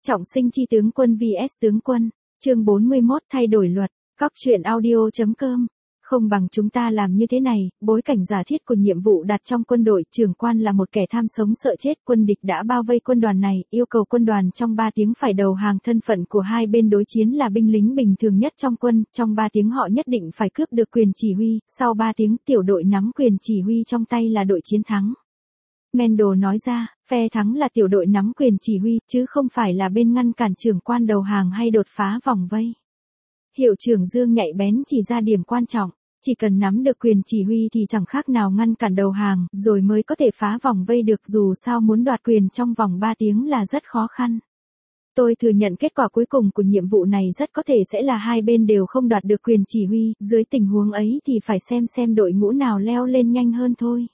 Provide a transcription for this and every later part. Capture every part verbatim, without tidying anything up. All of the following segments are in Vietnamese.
Trọng sinh chi tướng quân vs tướng quân, chương bốn mươi mốt thay đổi luật, góc truyện audio.com. Không bằng chúng ta làm như thế này, bối cảnh giả thiết của nhiệm vụ đặt trong quân đội, trưởng quan là một kẻ tham sống sợ chết, quân địch đã bao vây quân đoàn này, yêu cầu quân đoàn trong ba tiếng phải đầu hàng, thân phận của hai bên đối chiến là binh lính bình thường nhất trong quân, trong ba tiếng họ nhất định phải cướp được quyền chỉ huy, sau ba tiếng tiểu đội nắm quyền chỉ huy trong tay là đội chiến thắng. Mendo nói ra, phe thắng là tiểu đội nắm quyền chỉ huy, chứ không phải là bên ngăn cản trưởng quan đầu hàng hay đột phá vòng vây. Hiệu trưởng Dương nhạy bén chỉ ra điểm quan trọng, chỉ cần nắm được quyền chỉ huy thì chẳng khác nào ngăn cản đầu hàng, rồi mới có thể phá vòng vây được, dù sao muốn đoạt quyền trong vòng ba tiếng là rất khó khăn. Tôi thừa nhận kết quả cuối cùng của nhiệm vụ này rất có thể sẽ là hai bên đều không đoạt được quyền chỉ huy, dưới tình huống ấy thì phải xem xem đội ngũ nào leo lên nhanh hơn thôi.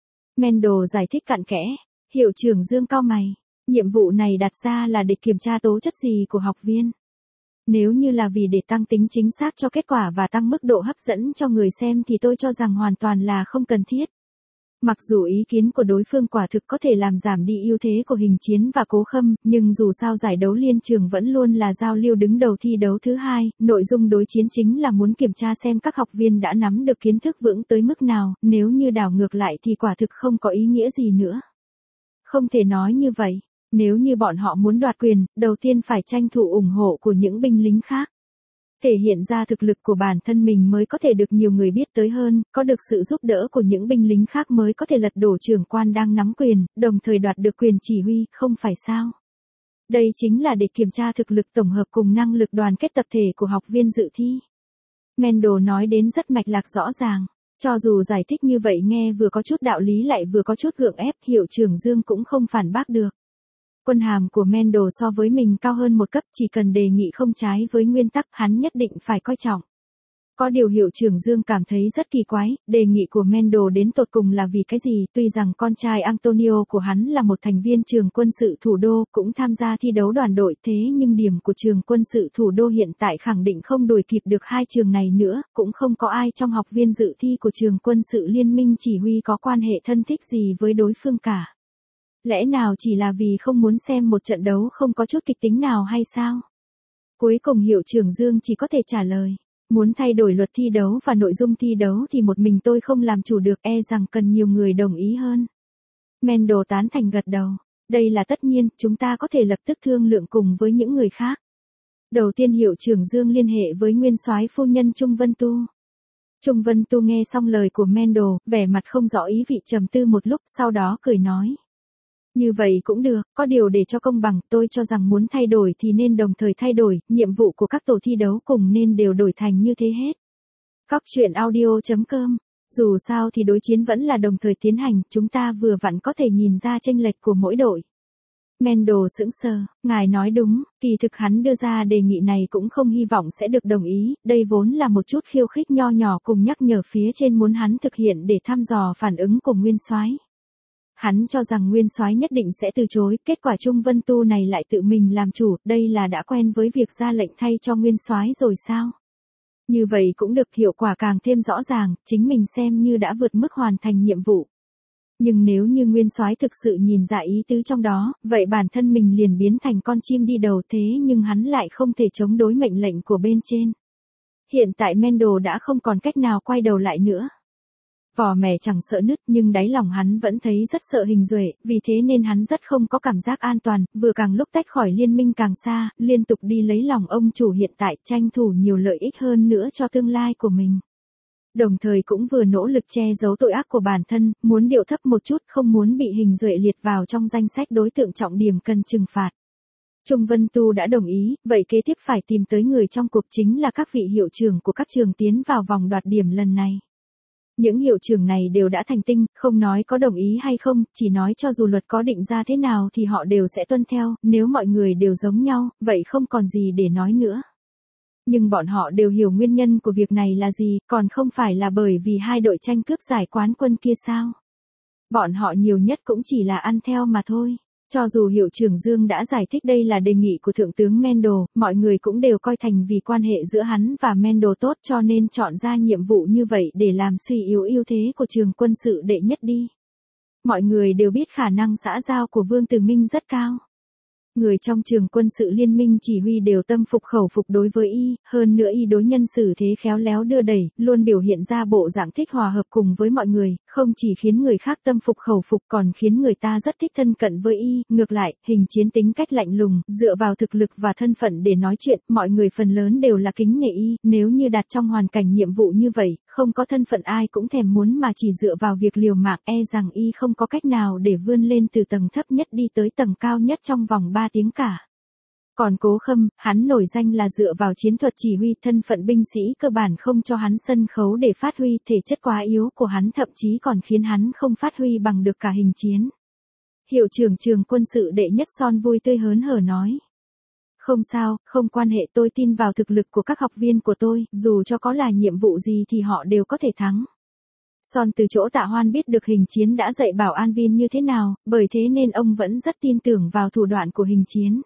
Mendo giải thích cặn kẽ, hiệu trưởng Dương cau mày, nhiệm vụ này đặt ra là để kiểm tra tố chất gì của học viên. Nếu như là vì để tăng tính chính xác cho kết quả và tăng mức độ hấp dẫn cho người xem thì tôi cho rằng hoàn toàn là không cần thiết. Mặc dù ý kiến của đối phương quả thực có thể làm giảm đi ưu thế của Hình Chiến và Cố Khâm, nhưng dù sao giải đấu liên trường vẫn luôn là giao lưu đứng đầu thi đấu thứ hai, nội dung đối chiến chính là muốn kiểm tra xem các học viên đã nắm được kiến thức vững tới mức nào, nếu như đảo ngược lại thì quả thực không có ý nghĩa gì nữa. Không thể nói như vậy. Nếu như bọn họ muốn đoạt quyền, đầu tiên phải tranh thủ ủng hộ của những binh lính khác. Thể hiện ra thực lực của bản thân mình mới có thể được nhiều người biết tới hơn, có được sự giúp đỡ của những binh lính khác mới có thể lật đổ trưởng quan đang nắm quyền, đồng thời đoạt được quyền chỉ huy, không phải sao? Đây chính là để kiểm tra thực lực tổng hợp cùng năng lực đoàn kết tập thể của học viên dự thi. Mendo nói đến rất mạch lạc rõ ràng. Cho dù giải thích như vậy nghe vừa có chút đạo lý lại vừa có chút gượng ép, hiệu trưởng Dương cũng không phản bác được. Quân hàm của Mendo so với mình cao hơn một cấp, chỉ cần đề nghị không trái với nguyên tắc hắn nhất định phải coi trọng. Có điều hiệu trưởng Dương cảm thấy rất kỳ quái, đề nghị của Mendo đến tột cùng là vì cái gì, tuy rằng con trai Antonio của hắn là một thành viên trường quân sự thủ đô, cũng tham gia thi đấu đoàn đội, thế nhưng điểm của trường quân sự thủ đô hiện tại khẳng định không đuổi kịp được hai trường này nữa, cũng không có ai trong học viên dự thi của trường quân sự liên minh chỉ huy có quan hệ thân thích gì với đối phương cả. Lẽ nào chỉ là vì không muốn xem một trận đấu không có chút kịch tính nào hay sao? Cuối cùng hiệu trưởng Dương chỉ có thể trả lời, muốn thay đổi luật thi đấu và nội dung thi đấu thì một mình tôi không làm chủ được, e rằng cần nhiều người đồng ý hơn. Mendo tán thành gật đầu, đây là tất nhiên, chúng ta có thể lập tức thương lượng cùng với những người khác. Đầu tiên hiệu trưởng Dương liên hệ với nguyên soái phu nhân Trung Vân Tu. Trung Vân Tu nghe xong lời của Mendo, vẻ mặt không rõ ý vị, trầm tư một lúc, sau đó cười nói. Như vậy cũng được, có điều để cho công bằng, tôi cho rằng muốn thay đổi thì nên đồng thời thay đổi, nhiệm vụ của các tổ thi đấu cùng nên đều đổi thành như thế hết. Góc truyện audio.com. Dù sao thì đối chiến vẫn là đồng thời tiến hành, chúng ta vừa vặn có thể nhìn ra chênh lệch của mỗi đội. Mendo sững sờ, ngài nói đúng, kỳ thực hắn đưa ra đề nghị này cũng không hy vọng sẽ được đồng ý, đây vốn là một chút khiêu khích nho nhỏ cùng nhắc nhở phía trên muốn hắn thực hiện để thăm dò phản ứng của nguyên soái. Hắn cho rằng nguyên soái nhất định sẽ từ chối, kết quả Trung Vân Tu này lại tự mình làm chủ, đây là đã quen với việc ra lệnh thay cho nguyên soái rồi sao? Như vậy cũng được, hiệu quả càng thêm rõ ràng, chính mình xem như đã vượt mức hoàn thành nhiệm vụ. Nhưng nếu như nguyên soái thực sự nhìn ra ý tứ trong đó, vậy bản thân mình liền biến thành con chim đi đầu, thế nhưng hắn lại không thể chống đối mệnh lệnh của bên trên. Hiện tại Mendo đã không còn cách nào quay đầu lại nữa. Vỏ mè chẳng sợ nứt, nhưng đáy lòng hắn vẫn thấy rất sợ Hình Duệ, vì thế nên hắn rất không có cảm giác an toàn, vừa càng lúc tách khỏi liên minh càng xa, liên tục đi lấy lòng ông chủ hiện tại, tranh thủ nhiều lợi ích hơn nữa cho tương lai của mình. Đồng thời cũng vừa nỗ lực che giấu tội ác của bản thân, muốn điệu thấp một chút, không muốn bị Hình Duệ liệt vào trong danh sách đối tượng trọng điểm cần trừng phạt. Trung Vân Tu đã đồng ý, vậy kế tiếp phải tìm tới người trong cuộc, chính là các vị hiệu trưởng của các trường tiến vào vòng đoạt điểm lần này. Những hiệu trưởng này đều đã thành tinh, không nói có đồng ý hay không, chỉ nói cho dù luật có định ra thế nào thì họ đều sẽ tuân theo, nếu mọi người đều giống nhau, vậy không còn gì để nói nữa. Nhưng bọn họ đều hiểu nguyên nhân của việc này là gì, còn không phải là bởi vì hai đội tranh cướp giải quán quân kia sao? Bọn họ nhiều nhất cũng chỉ là ăn theo mà thôi. Cho dù hiệu trưởng Dương đã giải thích đây là đề nghị của Thượng tướng Mendo, mọi người cũng đều coi thành vì quan hệ giữa hắn và Mendo tốt cho nên chọn ra nhiệm vụ như vậy để làm suy yếu ưu thế của trường quân sự đệ nhất đi. Mọi người đều biết khả năng xã giao của Vương Tử Minh rất cao. Người trong trường quân sự liên minh chỉ huy đều tâm phục khẩu phục đối với y, hơn nữa y đối nhân xử thế khéo léo đưa đẩy, luôn biểu hiện ra bộ dạng thích hòa hợp cùng với mọi người, không chỉ khiến người khác tâm phục khẩu phục còn khiến người ta rất thích thân cận với y, ngược lại, hình chiến tính cách lạnh lùng, dựa vào thực lực và thân phận để nói chuyện, mọi người phần lớn đều là kính nể y, nếu như đặt trong hoàn cảnh nhiệm vụ như vậy, không có thân phận ai cũng thèm muốn mà chỉ dựa vào việc liều mạng e rằng y không có cách nào để vươn lên từ tầng thấp nhất đi tới tầng cao nhất trong vòng ba tiếng cả. Còn Cố Khâm, hắn nổi danh là dựa vào chiến thuật chỉ huy, thân phận binh sĩ cơ bản không cho hắn sân khấu để phát huy, thể chất quá yếu của hắn thậm chí còn khiến hắn không phát huy bằng được cả hình chiến. Hiệu trưởng trường quân sự đệ nhất Son vui tươi hớn hở nói. Không sao, không quan hệ, tôi tin vào thực lực của các học viên của tôi, dù cho có là nhiệm vụ gì thì họ đều có thể thắng. Son từ chỗ Tạ Hoan biết được hình chiến đã dạy bảo an viên như thế nào, bởi thế nên ông vẫn rất tin tưởng vào thủ đoạn của hình chiến.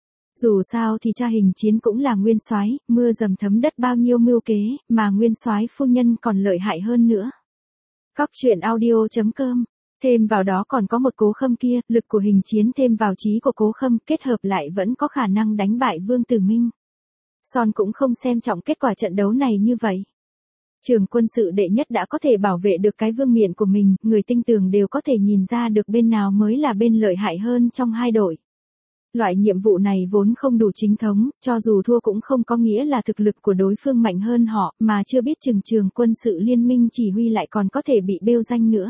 Dù sao thì cha hình chiến cũng là nguyên soái, mưa dầm thấm đất bao nhiêu mưu kế, mà nguyên soái phu nhân còn lợi hại hơn nữa. Cóc truyện audio chấm com. Thêm vào đó còn có một Cố Khâm kia, lực của hình chiến thêm vào trí của Cố Khâm, kết hợp lại vẫn có khả năng đánh bại Vương Tử Minh. Son cũng không xem trọng kết quả trận đấu này như vậy. Trường quân sự đệ nhất đã có thể bảo vệ được cái vương miện của mình, người tinh tường đều có thể nhìn ra được bên nào mới là bên lợi hại hơn trong hai đội. Loại nhiệm vụ này vốn không đủ chính thống, cho dù thua cũng không có nghĩa là thực lực của đối phương mạnh hơn họ, mà chưa biết chừng trường quân sự liên minh chỉ huy lại còn có thể bị bêu danh nữa.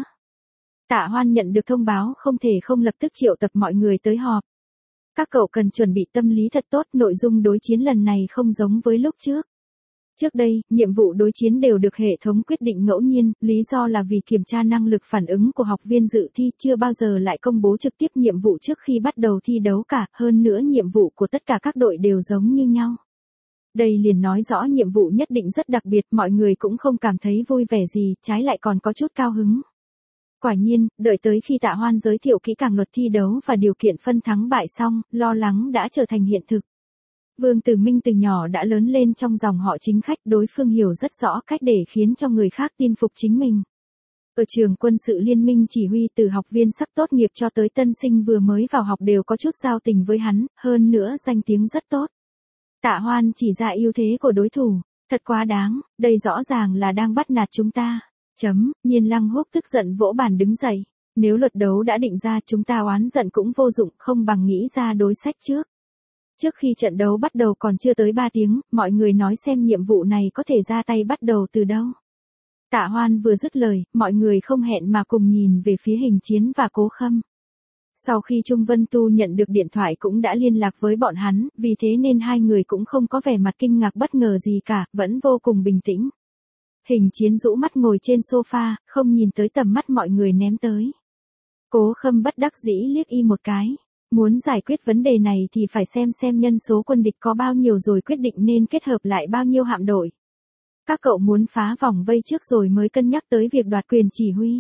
Tạ Hoan nhận được thông báo không thể không lập tức triệu tập mọi người tới họp. Các cậu cần chuẩn bị tâm lý thật tốt, nội dung đối chiến lần này không giống với lúc trước. Trước đây, nhiệm vụ đối chiến đều được hệ thống quyết định ngẫu nhiên, lý do là vì kiểm tra năng lực phản ứng của học viên dự thi, chưa bao giờ lại công bố trực tiếp nhiệm vụ trước khi bắt đầu thi đấu cả, hơn nữa nhiệm vụ của tất cả các đội đều giống như nhau. Đây liền nói rõ nhiệm vụ nhất định rất đặc biệt, mọi người cũng không cảm thấy vui vẻ gì, trái lại còn có chút cao hứng. Quả nhiên, đợi tới khi Tạ Hoan giới thiệu kỹ càng luật thi đấu và điều kiện phân thắng bại xong, lo lắng đã trở thành hiện thực. Vương Tử Minh từ nhỏ đã lớn lên trong dòng họ chính khách, đối phương hiểu rất rõ cách để khiến cho người khác tin phục chính mình. Ở trường quân sự liên minh chỉ huy, từ học viên sắp tốt nghiệp cho tới tân sinh vừa mới vào học đều có chút giao tình với hắn, hơn nữa danh tiếng rất tốt. Tạ Hoan chỉ ra ưu thế của đối thủ, thật quá đáng, đây rõ ràng là đang bắt nạt chúng ta. Chấm, Nhiên Lăng Húc tức giận vỗ bàn đứng dậy. Nếu luật đấu đã định ra, chúng ta oán giận cũng vô dụng, không bằng nghĩ ra đối sách trước. Trước khi trận đấu bắt đầu còn chưa tới ba tiếng, mọi người nói xem nhiệm vụ này có thể ra tay bắt đầu từ đâu. Tạ Hoan vừa dứt lời, mọi người không hẹn mà cùng nhìn về phía hình chiến và Cố Khâm. Sau khi Trung Vân Tu nhận được điện thoại cũng đã liên lạc với bọn hắn, vì thế nên hai người cũng không có vẻ mặt kinh ngạc bất ngờ gì cả, vẫn vô cùng bình tĩnh. Hình chiến rũ mắt ngồi trên sofa, không nhìn tới tầm mắt mọi người ném tới. Cố Khâm bất đắc dĩ liếc y một cái. Muốn giải quyết vấn đề này thì phải xem xem nhân số quân địch có bao nhiêu rồi quyết định nên kết hợp lại bao nhiêu hạm đội. Các cậu muốn phá vòng vây trước rồi mới cân nhắc tới việc đoạt quyền chỉ huy.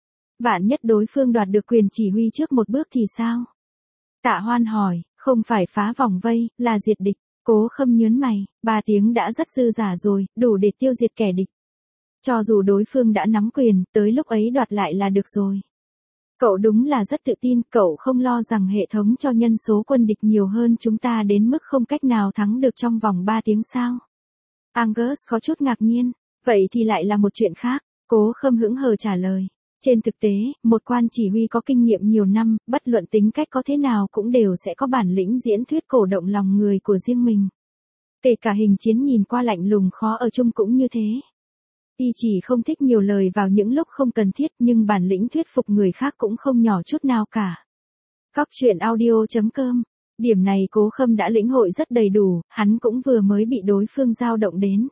Vạn nhất đối phương đoạt được quyền chỉ huy trước một bước thì sao? Tạ Hoan hỏi, không phải phá vòng vây, là diệt địch. Cố Khâm nhớn mày, ba tiếng đã rất dư dả rồi, đủ để tiêu diệt kẻ địch. Cho dù đối phương đã nắm quyền, tới lúc ấy đoạt lại là được rồi. Cậu đúng là rất tự tin, cậu không lo rằng hệ thống cho nhân số quân địch nhiều hơn chúng ta đến mức không cách nào thắng được trong vòng ba tiếng sao? Angus có chút ngạc nhiên, vậy thì lại là một chuyện khác, Cố Khâm hững hờ trả lời. Trên thực tế, một quan chỉ huy có kinh nghiệm nhiều năm, bất luận tính cách có thế nào cũng đều sẽ có bản lĩnh diễn thuyết cổ động lòng người của riêng mình. Kể cả hình chiến nhìn qua lạnh lùng khó ở chung cũng như thế. Y chỉ không thích nhiều lời vào những lúc không cần thiết, nhưng bản lĩnh thuyết phục người khác cũng không nhỏ chút nào cả. Cóc truyện audio chấm com. Điểm này Cố Khâm đã lĩnh hội rất đầy đủ, hắn cũng vừa mới bị đối phương dao động đến.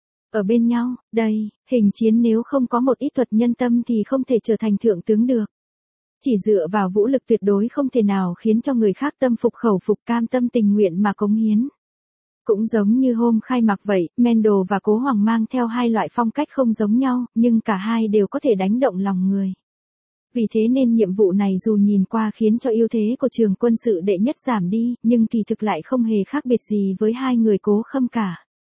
Ở bên nhau, đây, hình chiến nếu không có một ít thuật nhân tâm thì không thể trở thành thượng tướng được. Chỉ dựa vào vũ lực tuyệt đối không thể nào khiến cho người khác tâm phục khẩu phục, cam tâm tình nguyện mà cống hiến. Cũng giống như hôm khai mạc vậy, Mendo và Cố Hoàng mang theo hai loại phong cách không giống nhau, nhưng cả hai đều có thể đánh động lòng người. Vì thế nên nhiệm vụ này dù nhìn qua khiến cho ưu thế của trường quân sự đệ nhất giảm đi, nhưng kỳ thực lại không hề khác biệt gì với hai người Cố Khâm cả.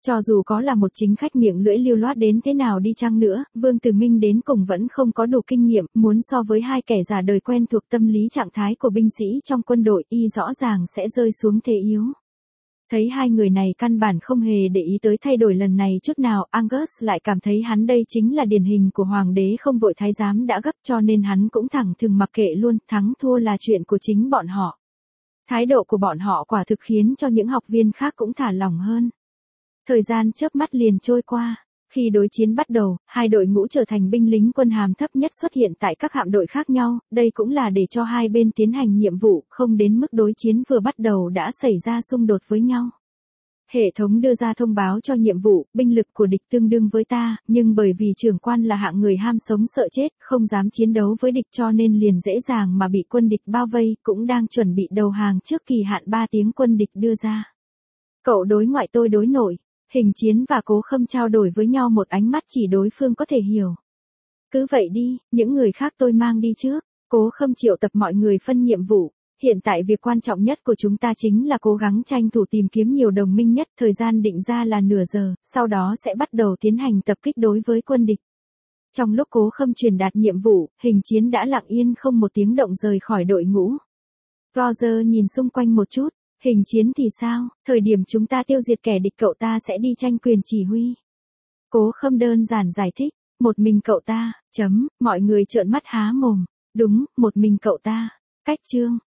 Cho dù có là một chính khách miệng lưỡi lưu loát đến thế nào đi chăng nữa, Vương Tử Minh đến cùng vẫn không có đủ kinh nghiệm, muốn so với hai kẻ già đời quen thuộc tâm lý trạng thái của binh sĩ trong quân đội, y rõ ràng sẽ rơi xuống thế yếu. Thấy hai người này căn bản không hề để ý tới thay đổi lần này chút nào, Angus lại cảm thấy hắn đây chính là điển hình của hoàng đế không vội thái giám đã gấp, cho nên hắn cũng thẳng thừng mặc kệ luôn, thắng thua là chuyện của chính bọn họ. Thái độ của bọn họ quả thực khiến cho những học viên khác cũng thả lỏng hơn. Thời gian chớp mắt liền trôi qua. Khi đối chiến bắt đầu, hai đội ngũ trở thành binh lính quân hàm thấp nhất xuất hiện tại các hạm đội khác nhau, đây cũng là để cho hai bên tiến hành nhiệm vụ, không đến mức đối chiến vừa bắt đầu đã xảy ra xung đột với nhau. Hệ thống đưa ra thông báo cho nhiệm vụ, binh lực của địch tương đương với ta, nhưng bởi vì trưởng quan là hạng người ham sống sợ chết, không dám chiến đấu với địch cho nên liền dễ dàng mà bị quân địch bao vây, cũng đang chuẩn bị đầu hàng trước kỳ hạn ba tiếng quân địch đưa ra. Cậu đối ngoại tôi đối nội. Hình Chiến và Cố Khâm trao đổi với nhau một ánh mắt chỉ đối phương có thể hiểu. Cứ vậy đi, những người khác tôi mang đi trước. Cố Khâm triệu tập mọi người phân nhiệm vụ. Hiện tại việc quan trọng nhất của chúng ta chính là cố gắng tranh thủ tìm kiếm nhiều đồng minh nhất. Thời gian định ra là nửa giờ, sau đó sẽ bắt đầu tiến hành tập kích đối với quân địch. Trong lúc Cố Khâm truyền đạt nhiệm vụ, Hình Chiến đã lặng yên không một tiếng động rời khỏi đội ngũ. Roger nhìn xung quanh một chút. Hình Chiến thì sao, thời điểm chúng ta tiêu diệt kẻ địch cậu ta sẽ đi tranh quyền chỉ huy. Cố Khâm đơn giản giải thích, một mình cậu ta, chấm, mọi người trợn mắt há mồm, đúng, một mình cậu ta. Cách chương.